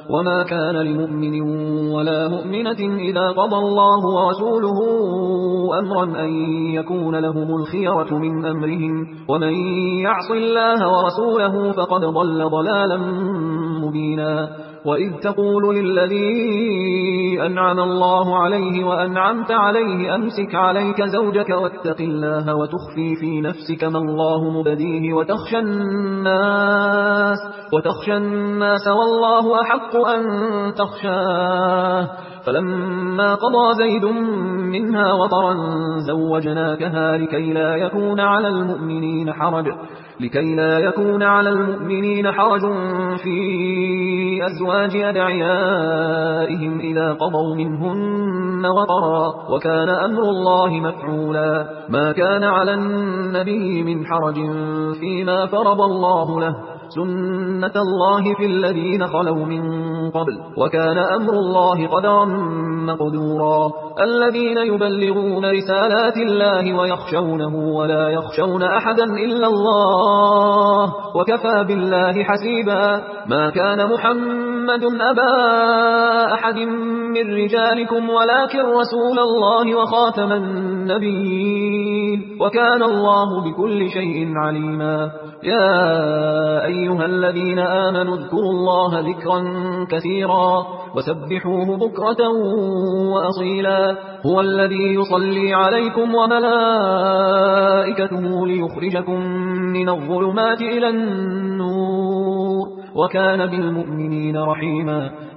وما كان لمؤمن ولا مؤمنة إذا قضى الله ورسوله أمرا أن يكون لهم الخيرة من أمرهم ومن يعص الله ورسوله فقد ضل ضلالا مبينا وإذ تقول للذي أنعم الله عليه وأنعمت عليه أمسك عليك زوجك واتق الله وتخفي في نفسك ما الله مبديه وتخشى الناس والله أحق أن تخشاه فلما قضى زيد منها وطرا زوجناكها لكي لا يكون على المؤمنين حرج في أزواج أدعيائهم إذا قضوا منهن وطرا وكان أمر الله مفعولا ما كان على النبي من حرج فيما فرض الله له سنة الله في الذين خلوا من قبل وكان أمر الله قدرا مقدورا الذين يبلغون رسالات الله ويخشونه ولا يخشون أحدا إلا الله وكفى بالله حسيبا ما كان محمد أبا أحد من رجالكم ولكن رسول الله وخاتم النبيين وكان الله بكل شيء عليما يا أيها الذين آمنوا اذكروا الله ذكرا كثيرا وسبحوه بكرة وأصيلا هو الذي يصلي عليكم وملائكته ليخرجكم من الظلمات إلى النور وكان بالمؤمنين رحيما